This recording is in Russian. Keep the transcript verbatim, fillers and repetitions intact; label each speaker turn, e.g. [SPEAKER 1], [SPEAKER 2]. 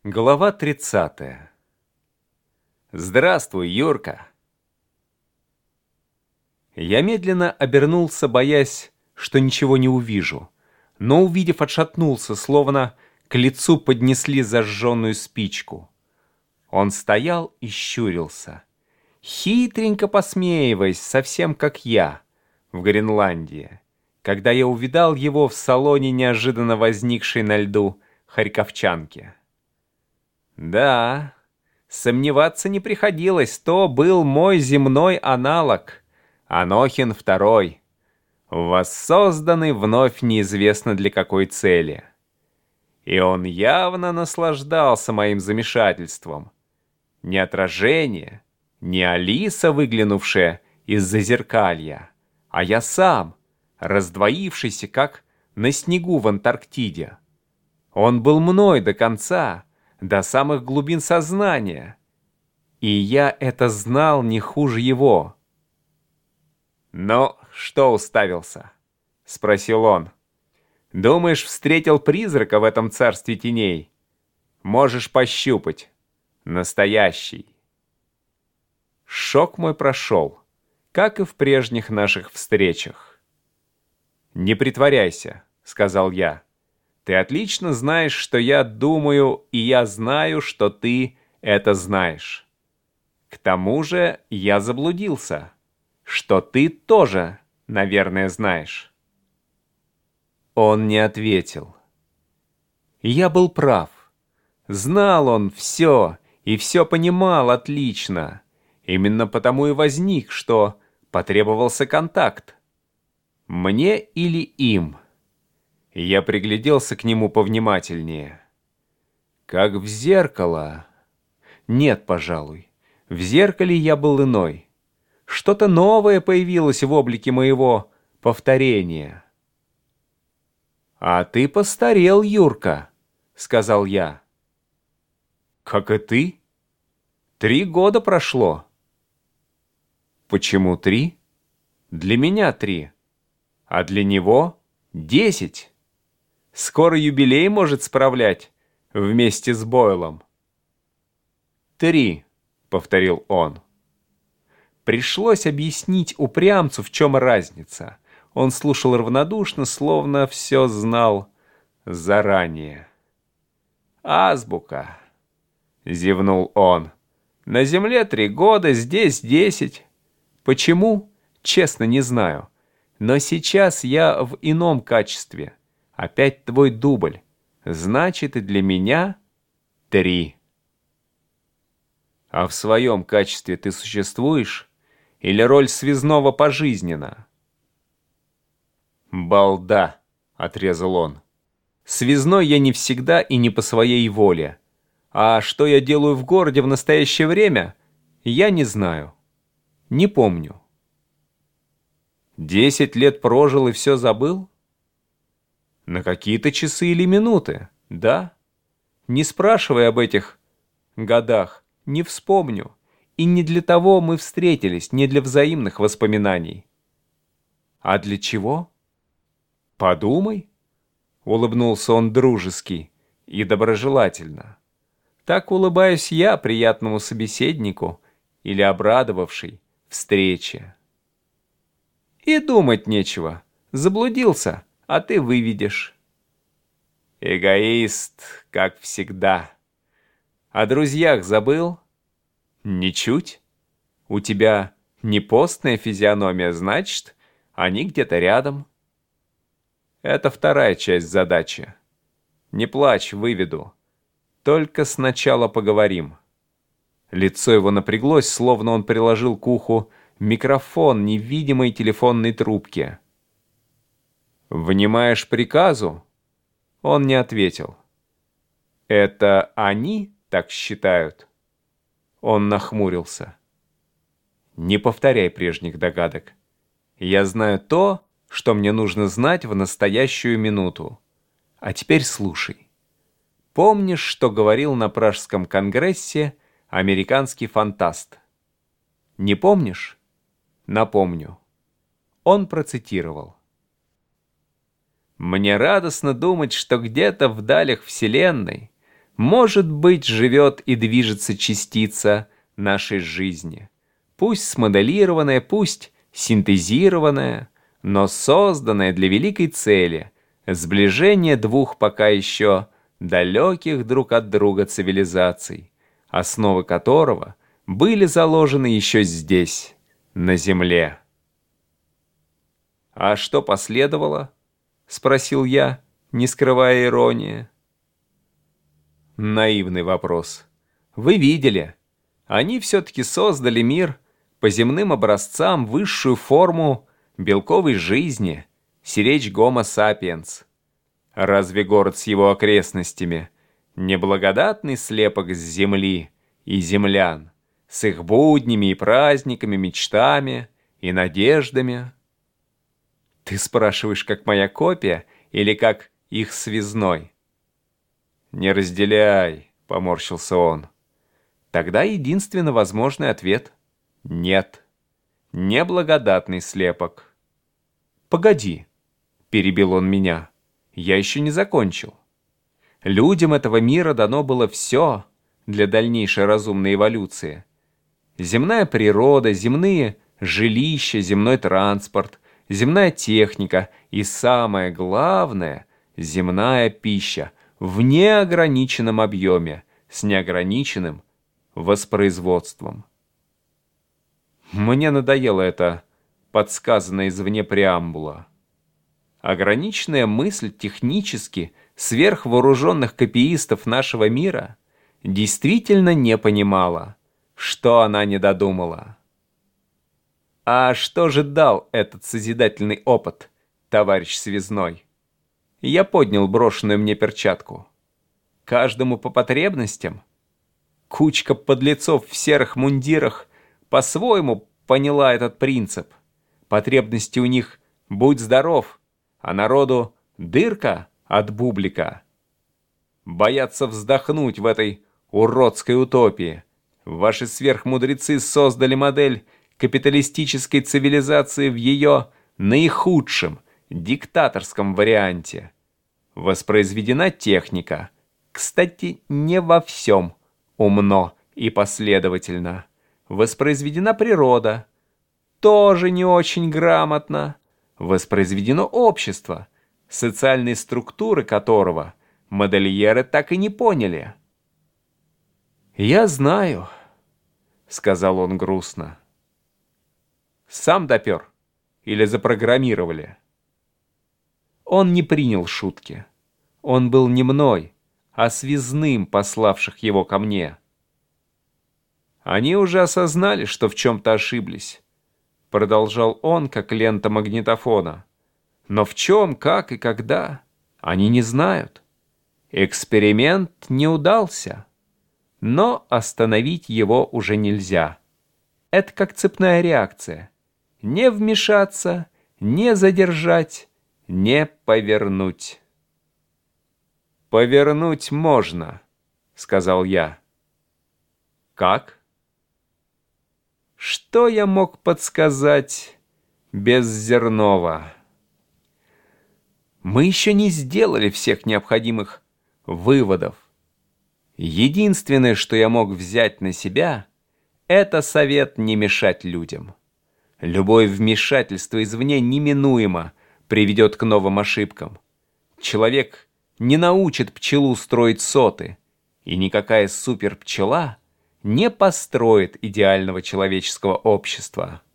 [SPEAKER 1] Глава тридцатая. Здравствуй, Юрка. Я медленно обернулся, боясь, что ничего не увижу, но, увидев, отшатнулся, словно к лицу поднесли зажженную спичку. Он стоял и щурился, хитренько посмеиваясь, совсем как я в Гренландии, когда я увидал его в салоне неожиданно возникшей на льду харьковчанки. Да, сомневаться не приходилось, то был мой земной аналог, Анохин второй, воссозданный вновь неизвестно для какой цели. И он явно наслаждался моим замешательством. Не отражение, не Алиса, выглянувшая из-за зеркалья, а я сам, раздвоившийся, как на снегу в Антарктиде. Он был мной до конца, до самых глубин сознания, и я это знал не хуже его. «Ну, что уставился?» — спросил он. «Думаешь, встретил призрака в этом царстве теней? Можешь пощупать. Настоящий». Шок мой прошел, как и в прежних наших встречах. «Не притворяйся», — сказал я. «Ты отлично знаешь, что я думаю, и я знаю, что ты это знаешь. К тому же я заблудился, что ты тоже, наверное, знаешь». Он не ответил. Я был прав. Знал он все и все понимал отлично. Именно потому и возник, что потребовался контакт. Мне или им? Я пригляделся к нему повнимательнее. Как в зеркало. Нет, пожалуй. В зеркале я был иной. Что-то новое появилось в облике моего повторения. «А ты постарел, Юрка», — сказал я. «Как и ты? Три года прошло». «Почему три? Для меня три, а для него десять. Скоро юбилей может справлять вместе с Бойлом». «Три», — повторил он. Пришлось объяснить упрямцу, в чем разница. Он слушал равнодушно, словно все знал заранее. «Азбука», — зевнул он. «На земле три года, здесь десять. Почему? Честно, не знаю. Но сейчас я в ином качестве. Опять твой дубль. Значит, и для меня три». «А в своем качестве ты существуешь? Или роль связного пожизненно?» «Балда», — отрезал он. «Связной я не всегда и не по своей воле. А что я делаю в городе в настоящее время, я не знаю. Не помню». «Десять лет прожил и все забыл?» «На какие-то часы или минуты, да. Не спрашивай об этих годах, не вспомню. И не для того мы встретились, не для взаимных воспоминаний». «А для чего?» «Подумай», — улыбнулся он дружески и доброжелательно. Так улыбаюсь я приятному собеседнику или обрадовавшей встрече. «И думать нечего. Заблудился, а ты выведешь». «Эгоист, как всегда. О друзьях забыл?» «Ничуть. У тебя не постная физиономия, значит, они где-то рядом». Это вторая часть задачи. Не плачь, выведу. Только сначала поговорим. Лицо его напряглось, словно он приложил к уху микрофон невидимой телефонной трубки. «Внимаешь приказу?» Он не ответил. «Это они так считают?» Он нахмурился. «Не повторяй прежних догадок. Я знаю то, что мне нужно знать в настоящую минуту. А теперь слушай. Помнишь, что говорил на Пражском конгрессе американский фантаст? Не помнишь? Напомню. Он процитировал: «Мне радостно думать, что где-то в далях Вселенной Может быть, живет и движется частица нашей жизни. Пусть смоделированная, пусть синтезированная, но созданная для великой цели – сближения двух пока еще далеких друг от друга цивилизаций, основы которого были заложены еще здесь, на Земле. «А что последовало?» — спросил я, не скрывая иронии. Наивный вопрос. Вы видели, они все-таки создали мир по земным образцам, высшую форму белковой жизни, сиречь Homo sapiens. Разве город с его окрестностями не благодатный слепок с земли и землян, с их буднями и праздниками, мечтами и надеждами? Ты спрашиваешь, как моя копия или как их связной? Не разделяй, поморщился он. Тогда единственно возможный ответ — нет. Неблагодатный слепок. Погоди, перебил он меня. Я еще не закончил. Людям этого мира дано было все для дальнейшей разумной эволюции. Земная природа, земные жилища, земной транспорт, земная техника и, самое главное, земная пища в неограниченном объеме, с неограниченным воспроизводством. Мне надоело это подсказанное извне преамбула. Ограниченная мысль технически сверхвооруженных копиистов нашего мира действительно не понимала, что она не додумала. А что же дал этот созидательный опыт, товарищ связной? Я поднял брошенную мне перчатку. Каждому по потребностям? Кучка подлецов в серых мундирах по-своему поняла этот принцип. Потребности у них «будь здоров», а народу дырка от бублика. Боятся вздохнуть в этой уродской утопии. Ваши сверхмудрецы создали модель капиталистической цивилизации в ее наихудшем, диктаторском варианте. Воспроизведена техника. Кстати, не во всем умно и последовательно. Воспроизведена природа. Тоже не очень грамотно. Воспроизведено общество, социальные структуры которого модельеры так и не поняли. «Я знаю», — сказал он грустно. «Сам допер или запрограммировали?» Он не принял шутки. Он был не мной, а связным, пославших его ко мне. Они уже осознали, что в чем-то ошиблись. Продолжал он, как лента магнитофона. Но в чем, как и когда, они не знают. Эксперимент не удался. Но остановить его уже нельзя. Это как цепная реакция. Не вмешаться, не задержать, не повернуть. «Повернуть можно», — сказал я. «Как?» Что я мог подсказать без Зернова? Мы еще не сделали всех необходимых выводов. Единственное, что я мог взять на себя, это совет не мешать людям. Любое вмешательство извне неминуемо приведет к новым ошибкам. Человек не научит пчелу строить соты, и никакая суперпчела не построит идеального человеческого общества.